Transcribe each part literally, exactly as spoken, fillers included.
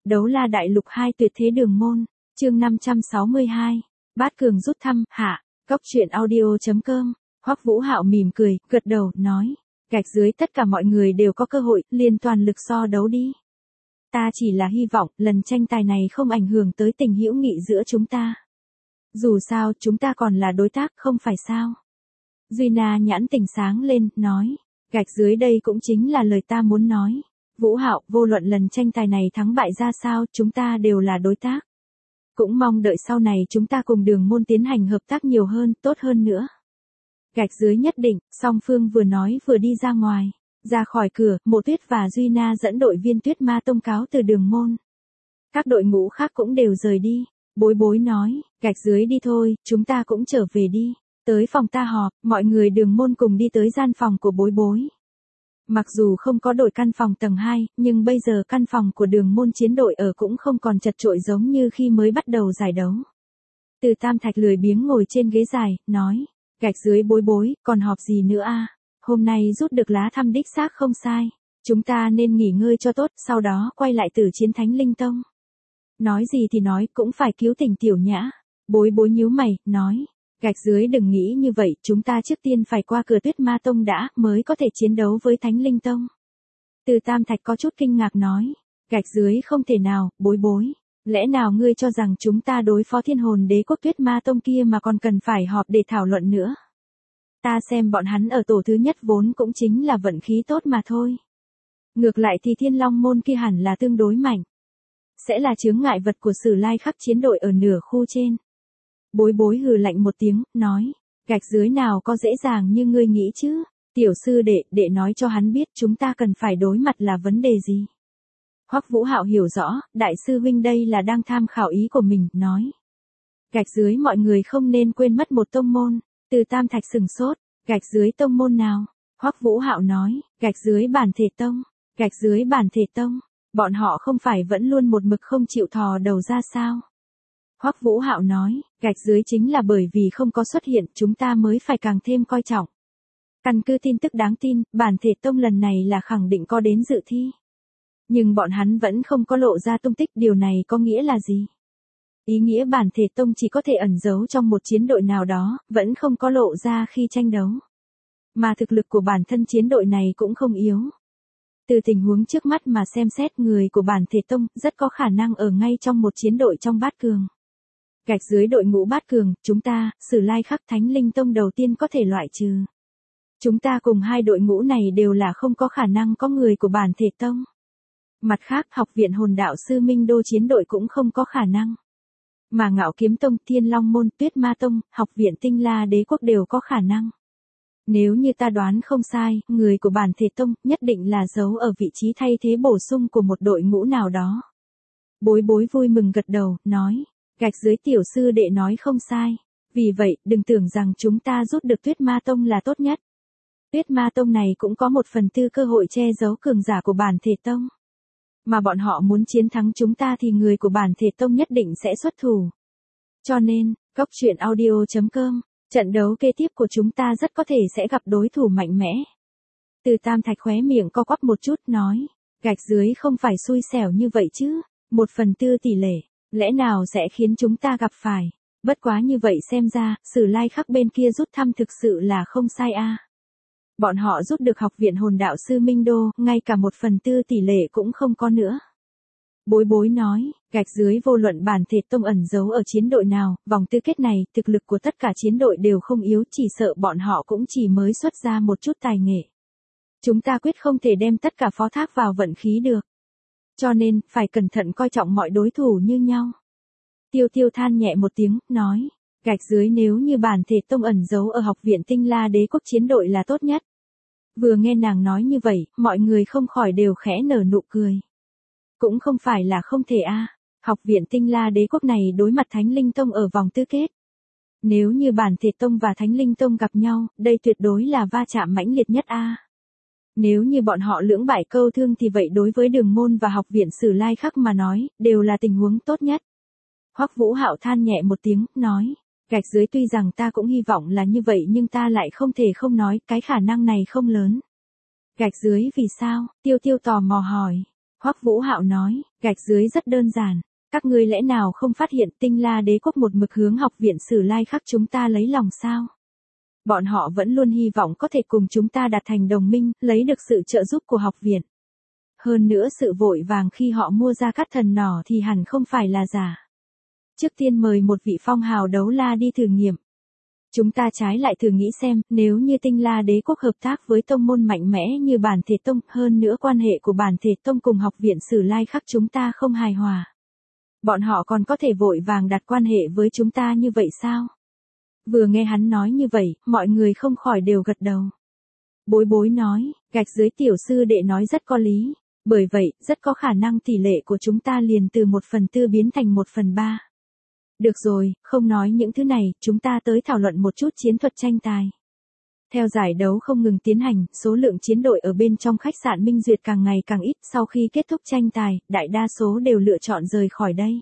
Đấu la đại lục hai tuyệt thế đường môn, chương năm trăm sáu mươi hai, Bát Cường rút thăm, hạ, Cốc truyện audio chấm com, Hoắc Vũ Hạo mỉm cười, gật đầu, nói, gạch dưới tất cả mọi người đều có cơ hội, liên toàn lực so đấu đi. Ta chỉ là hy vọng, lần tranh tài này không ảnh hưởng tới tình hữu nghị giữa chúng ta. Dù sao, chúng ta còn là đối tác, không phải sao? Duy Na nhãn tỉnh sáng lên, nói, gạch dưới đây cũng chính là lời ta muốn nói. Vũ Hạo, vô luận lần tranh tài này thắng bại ra sao, chúng ta đều là đối tác. Cũng mong đợi sau này chúng ta cùng đường môn tiến hành hợp tác nhiều hơn, tốt hơn nữa. Gạch dưới nhất định, song phương vừa nói vừa đi ra ngoài. Ra khỏi cửa, Mộ Tuyết và Duy Na dẫn đội viên Tuyết Ma Tông cáo từ đường môn. Các đội ngũ khác cũng đều rời đi. Bối bối nói, gạch dưới đi thôi, chúng ta cũng trở về đi. Tới phòng ta họp, mọi người đường môn cùng đi tới gian phòng của bối bối. Mặc dù không có đổi căn phòng tầng hai, nhưng bây giờ căn phòng của đường môn chiến đội ở cũng không còn chật chội giống như khi mới bắt đầu giải đấu. Từ Tam Thạch lười biếng ngồi trên ghế dài, nói, gạch dưới bối bối, còn họp gì nữa a? Hôm nay rút được lá thăm đích xác không sai. Chúng ta nên nghỉ ngơi cho tốt, sau đó quay lại Tử Chiến Thánh Linh Tông. Nói gì thì nói, cũng phải cứu tỉnh Tiểu Nhã. Bối bối nhíu mày, nói, gạch dưới đừng nghĩ như vậy, chúng ta trước tiên phải qua cửa Tuyết Ma Tông đã, mới có thể chiến đấu với Thánh Linh Tông. Từ Tam Thạch có chút kinh ngạc nói, gạch dưới không thể nào, bối bối. Lẽ nào ngươi cho rằng chúng ta đối phó Thiên Hồn Đế Quốc Tuyết Ma Tông kia mà còn cần phải họp để thảo luận nữa? Ta xem bọn hắn ở tổ thứ nhất vốn cũng chính là vận khí tốt mà thôi. Ngược lại thì Thiên Long môn kia hẳn là tương đối mạnh. Sẽ là chướng ngại vật của Sử Lai Khắc chiến đội ở nửa khu trên. Bối bối hừ lạnh một tiếng, nói, gạch dưới nào có dễ dàng như ngươi nghĩ chứ, tiểu sư đệ, đệ nói cho hắn biết chúng ta cần phải đối mặt là vấn đề gì. Hoắc Vũ Hạo hiểu rõ, đại sư huynh đây là đang tham khảo ý của mình, nói. Gạch dưới mọi người không nên quên mất một tông môn, Từ Tam Thạch sừng sốt, gạch dưới tông môn nào? Hoắc Vũ Hạo nói, gạch dưới Bản Thể Tông, gạch dưới Bản Thể Tông, bọn họ không phải vẫn luôn một mực không chịu thò đầu ra sao? Hoắc Vũ Hạo nói, gạch dưới chính là bởi vì không có xuất hiện, chúng ta mới phải càng thêm coi trọng. Căn cứ tin tức đáng tin, Bản Thể Tông lần này là khẳng định có đến dự thi. Nhưng bọn hắn vẫn không có lộ ra tung tích, điều này có nghĩa là gì? Ý nghĩa Bản Thể Tông chỉ có thể ẩn giấu trong một chiến đội nào đó, vẫn không có lộ ra khi tranh đấu. Mà thực lực của bản thân chiến đội này cũng không yếu. Từ tình huống trước mắt mà xem xét, người của Bản Thể Tông rất có khả năng ở ngay trong một chiến đội trong Bát Cường. Gạch dưới đội ngũ Bát Cường, chúng ta, Sử Lai Khắc Thánh Linh Tông đầu tiên có thể loại trừ. Chúng ta cùng hai đội ngũ này đều là không có khả năng có người của Bản Thể Tông. Mặt khác, Học viện Hồn Đạo Sư Minh Đô chiến đội cũng không có khả năng. Mà Ngạo Kiếm Tông, Thiên Long Môn, Tuyết Ma Tông, Học viện Tinh La Đế Quốc đều có khả năng. Nếu như ta đoán không sai, người của Bản Thể Tông nhất định là giấu ở vị trí thay thế bổ sung của một đội ngũ nào đó. Bối bối vui mừng gật đầu, nói, gạch dưới tiểu sư đệ nói không sai. Vì vậy, đừng tưởng rằng chúng ta rút được Tuyết Ma Tông là tốt nhất. Tuyết Ma Tông này cũng có một phần tư cơ hội che giấu cường giả của Bản Thể Tông. Mà bọn họ muốn chiến thắng chúng ta thì người của Bản Thể Tông nhất định sẽ xuất thủ. Cho nên, Cốc truyện audio chấm com, trận đấu kế tiếp của chúng ta rất có thể sẽ gặp đối thủ mạnh mẽ. Từ Tam Thạch khóe miệng co quắp một chút, nói, gạch dưới không phải xui xẻo như vậy chứ, một phần tư tỷ lệ, lẽ nào sẽ khiến chúng ta gặp phải. Bất quá như vậy xem ra, Sử Lai Khắc bên kia rút thăm thực sự là không sai a. Bọn họ rút được Học viện Hồn Đạo Sư Minh Đô, ngay cả một phần tư tỷ lệ cũng không có nữa. Bối bối nói, gạch dưới vô luận Bản Thể Tông ẩn giấu ở chiến đội nào, vòng tư kết này, thực lực của tất cả chiến đội đều không yếu, chỉ sợ bọn họ cũng chỉ mới xuất ra một chút tài nghệ. Chúng ta quyết không thể đem tất cả phó thác vào vận khí được. Cho nên, phải cẩn thận coi trọng mọi đối thủ như nhau. Tiêu Tiêu than nhẹ một tiếng, nói, gạch dưới nếu như Bản Thể Tông ẩn giấu ở Học viện Tinh La Đế Quốc chiến đội là tốt nhất. Vừa nghe nàng nói như vậy, mọi người không khỏi đều khẽ nở nụ cười. Cũng không phải là không thể a, Học viện Tinh La Đế Quốc này đối mặt Thánh Linh Tông ở vòng tứ kết. Nếu như Bản Thể Tông và Thánh Linh Tông gặp nhau, đây tuyệt đối là va chạm mãnh liệt nhất a. Nếu như bọn họ lưỡng bại câu thương thì vậy đối với đường môn và Học viện Sử Lai Khắc mà nói, đều là tình huống tốt nhất. Hoắc Vũ Hạo than nhẹ một tiếng, nói, gạch dưới tuy rằng ta cũng hy vọng là như vậy nhưng ta lại không thể không nói, cái khả năng này không lớn. Gạch dưới vì sao? Tiêu Tiêu tò mò hỏi. Hoắc Vũ Hạo nói, gạch dưới rất đơn giản. Các ngươi lẽ nào không phát hiện Tinh La Đế quốc một mực hướng học viện Sử Lai Khắc chúng ta lấy lòng sao? Bọn họ vẫn luôn hy vọng có thể cùng chúng ta đạt thành đồng minh, lấy được sự trợ giúp của học viện. Hơn nữa sự vội vàng khi họ mua ra cát thần nỏ thì hẳn không phải là giả. Trước tiên mời một vị phong hào đấu la đi thử nghiệm. Chúng ta trái lại thử nghĩ xem, nếu như Tinh La Đế quốc hợp tác với tông môn mạnh mẽ như Bản Thể Tông, hơn nữa quan hệ của Bản Thể Tông cùng học viện Sử Lai Khắc chúng ta không hài hòa. Bọn họ còn có thể vội vàng đặt quan hệ với chúng ta như vậy sao? Vừa nghe hắn nói như vậy, mọi người không khỏi đều gật đầu. Bối bối nói, gạch dưới tiểu sư đệ nói rất có lý. Bởi vậy, rất có khả năng tỷ lệ của chúng ta liền từ một phần tư biến thành một phần ba. Được rồi, không nói những thứ này, chúng ta tới thảo luận một chút chiến thuật tranh tài. Theo giải đấu không ngừng tiến hành, số lượng chiến đội ở bên trong khách sạn Minh Duyệt càng ngày càng ít. Sau khi kết thúc tranh tài, đại đa số đều lựa chọn rời khỏi đây.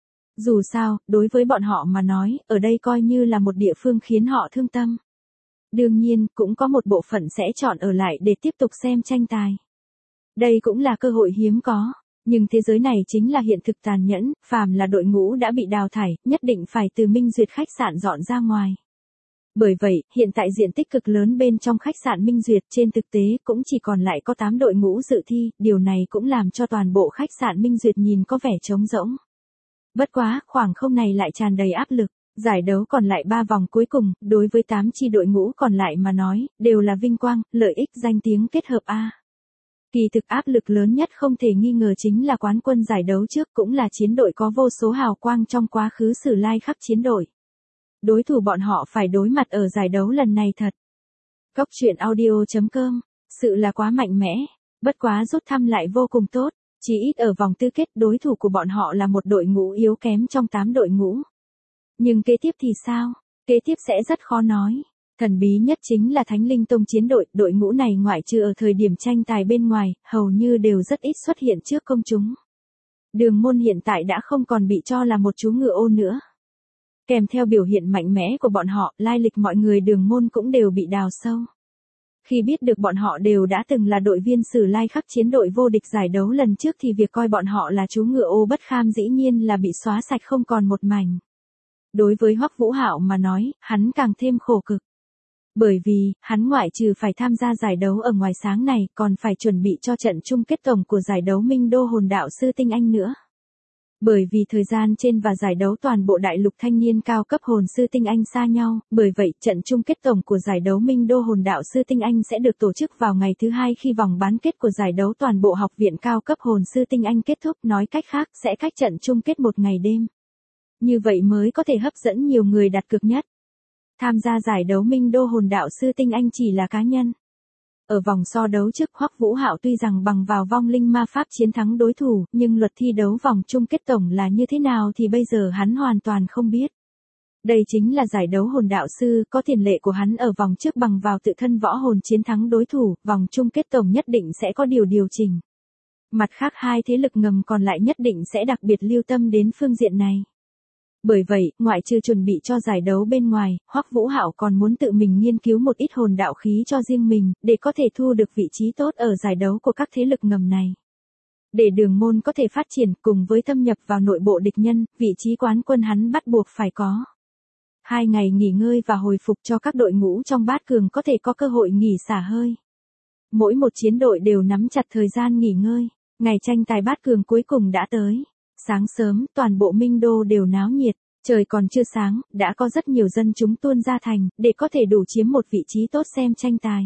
Dù sao, đối với bọn họ mà nói, ở đây coi như là một địa phương khiến họ thương tâm. Đương nhiên, cũng có một bộ phận sẽ chọn ở lại để tiếp tục xem tranh tài. Đây cũng là cơ hội hiếm có, nhưng thế giới này chính là hiện thực tàn nhẫn, phàm là đội ngũ đã bị đào thải, nhất định phải từ Minh Duyệt khách sạn dọn ra ngoài. Bởi vậy, hiện tại diện tích cực lớn bên trong khách sạn Minh Duyệt trên thực tế cũng chỉ còn lại có tám đội ngũ dự thi, điều này cũng làm cho toàn bộ khách sạn Minh Duyệt nhìn có vẻ trống rỗng. Bất quá, khoảng không này lại tràn đầy áp lực, giải đấu còn lại ba vòng cuối cùng, đối với tám chi đội ngũ còn lại mà nói, đều là vinh quang, lợi ích danh tiếng kết hợp A. Kỳ thực áp lực lớn nhất không thể nghi ngờ chính là quán quân giải đấu trước cũng là chiến đội có vô số hào quang trong quá khứ Sử Lai Khắc chiến đội. Đối thủ bọn họ phải đối mặt ở giải đấu lần này thật. Cốc truyện audio chấm com, sự là quá mạnh mẽ, bất quá rút thăm lại vô cùng tốt, chỉ ít ở vòng tứ kết đối thủ của bọn họ là một đội ngũ yếu kém trong tám đội ngũ. Nhưng kế tiếp thì sao? Kế tiếp sẽ rất khó nói. Thần bí nhất chính là Thánh Linh Tông chiến đội, đội ngũ này ngoại trừ ở thời điểm tranh tài bên ngoài, hầu như đều rất ít xuất hiện trước công chúng. Đường môn hiện tại đã không còn bị cho là một chú ngựa ô nữa. Kèm theo biểu hiện mạnh mẽ của bọn họ, lai lịch mọi người đường môn cũng đều bị đào sâu. Khi biết được bọn họ đều đã từng là đội viên Sử Lai Khắc chiến đội vô địch giải đấu lần trước thì việc coi bọn họ là chú ngựa ô bất kham dĩ nhiên là bị xóa sạch không còn một mảnh. Đối với Hoắc Vũ Hạo mà nói, hắn càng thêm khổ cực. Bởi vì, hắn ngoại trừ phải tham gia giải đấu ở ngoài sáng này, còn phải chuẩn bị cho trận chung kết tổng của giải đấu Minh Đô Hồn Đạo Sư Tinh Anh nữa. Bởi vì thời gian trên và giải đấu toàn bộ đại lục thanh niên cao cấp hồn sư Tinh Anh xa nhau, bởi vậy trận chung kết tổng của giải đấu Minh Đô Hồn Đạo Sư Tinh Anh sẽ được tổ chức vào ngày thứ hai khi vòng bán kết của giải đấu toàn bộ học viện cao cấp hồn sư Tinh Anh kết thúc, nói cách khác sẽ cách trận chung kết một ngày đêm. Như vậy mới có thể hấp dẫn nhiều người đặt cược nhất. Tham gia giải đấu Minh Đô Hồn Đạo Sư Tinh Anh chỉ là cá nhân. Ở vòng so đấu trước Hoắc Vũ Hạo tuy rằng bằng vào vong linh ma pháp chiến thắng đối thủ, nhưng luật thi đấu vòng chung kết tổng là như thế nào thì bây giờ hắn hoàn toàn không biết. Đây chính là giải đấu hồn đạo sư, có tiền lệ của hắn ở vòng trước bằng vào tự thân võ hồn chiến thắng đối thủ, vòng chung kết tổng nhất định sẽ có điều điều chỉnh. Mặt khác hai thế lực ngầm còn lại nhất định sẽ đặc biệt lưu tâm đến phương diện này. Bởi vậy, ngoại trừ chuẩn bị cho giải đấu bên ngoài, Hoắc Vũ Hạo còn muốn tự mình nghiên cứu một ít hồn đạo khí cho riêng mình, để có thể thu được vị trí tốt ở giải đấu của các thế lực ngầm này. Để đường môn có thể phát triển cùng với thâm nhập vào nội bộ địch nhân, vị trí quán quân hắn bắt buộc phải có. Hai ngày nghỉ ngơi và hồi phục cho các đội ngũ trong bát cường có thể có cơ hội nghỉ xả hơi. Mỗi một chiến đội đều nắm chặt thời gian nghỉ ngơi, ngày tranh tài bát cường cuối cùng đã tới. Sáng sớm, toàn bộ Minh Đô đều náo nhiệt, trời còn chưa sáng, đã có rất nhiều dân chúng tuôn ra thành, để có thể đủ chiếm một vị trí tốt xem tranh tài.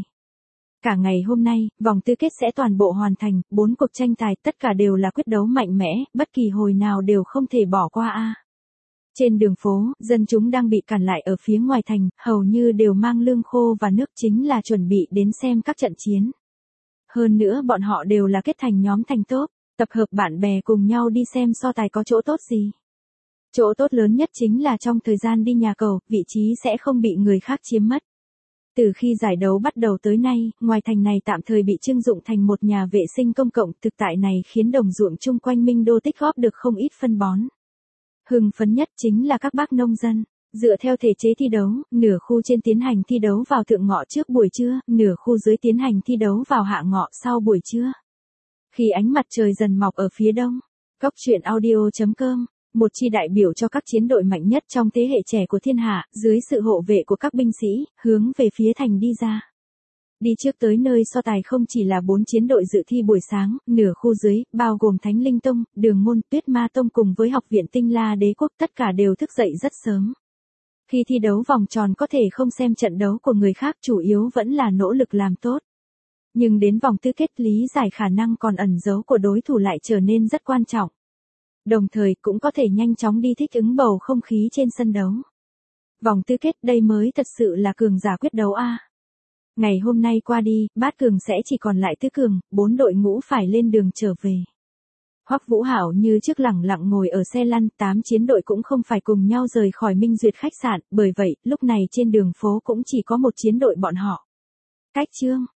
Cả ngày hôm nay, vòng tứ kết sẽ toàn bộ hoàn thành, bốn cuộc tranh tài tất cả đều là quyết đấu mạnh mẽ, bất kỳ hồi nào đều không thể bỏ qua a. Trên đường phố, dân chúng đang bị cản lại ở phía ngoài thành, hầu như đều mang lương khô và nước chính là chuẩn bị đến xem các trận chiến. Hơn nữa bọn họ đều là kết thành nhóm thành tốt. Tập hợp bạn bè cùng nhau đi xem so tài có chỗ tốt gì. Chỗ tốt lớn nhất chính là trong thời gian đi nhà cầu, vị trí sẽ không bị người khác chiếm mất. Từ khi giải đấu bắt đầu tới nay, ngoài thành này tạm thời bị trưng dụng thành một nhà vệ sinh công cộng, thực tại này khiến đồng ruộng chung quanh Minh Đô tích góp được không ít phân bón. Hưng phấn nhất chính là các bác nông dân. Dựa theo thể chế thi đấu, nửa khu trên tiến hành thi đấu vào thượng ngọ trước buổi trưa, nửa khu dưới tiến hành thi đấu vào hạ ngọ sau buổi trưa. Khi ánh mặt trời dần mọc ở phía đông, Góc truyện audio chấm com, một chi đại biểu cho các chiến đội mạnh nhất trong thế hệ trẻ của thiên hạ, dưới sự hộ vệ của các binh sĩ, hướng về phía thành đi ra. Đi trước tới nơi so tài không chỉ là bốn chiến đội dự thi buổi sáng, nửa khu dưới, bao gồm Thánh Linh Tông, Đường Môn, Tuyết Ma Tông cùng với Học viện Tinh La Đế Quốc, tất cả đều thức dậy rất sớm. Khi thi đấu vòng tròn có thể không xem trận đấu của người khác, chủ yếu vẫn là nỗ lực làm tốt. Nhưng đến vòng tứ kết, lý giải khả năng còn ẩn giấu của đối thủ lại trở nên rất quan trọng. Đồng thời cũng có thể nhanh chóng đi thích ứng bầu không khí trên sân đấu. Vòng tứ kết đây mới thật sự là cường giả quyết đấu a. Ngày hôm nay qua đi, bát cường sẽ chỉ còn lại tứ cường, bốn đội ngũ phải lên đường trở về. Hoắc Vũ Hạo như trước lẳng lặng ngồi ở xe lăn, tám chiến đội cũng không phải cùng nhau rời khỏi Minh Duyệt khách sạn, bởi vậy, lúc này trên đường phố cũng chỉ có một chiến đội bọn họ. Cách chương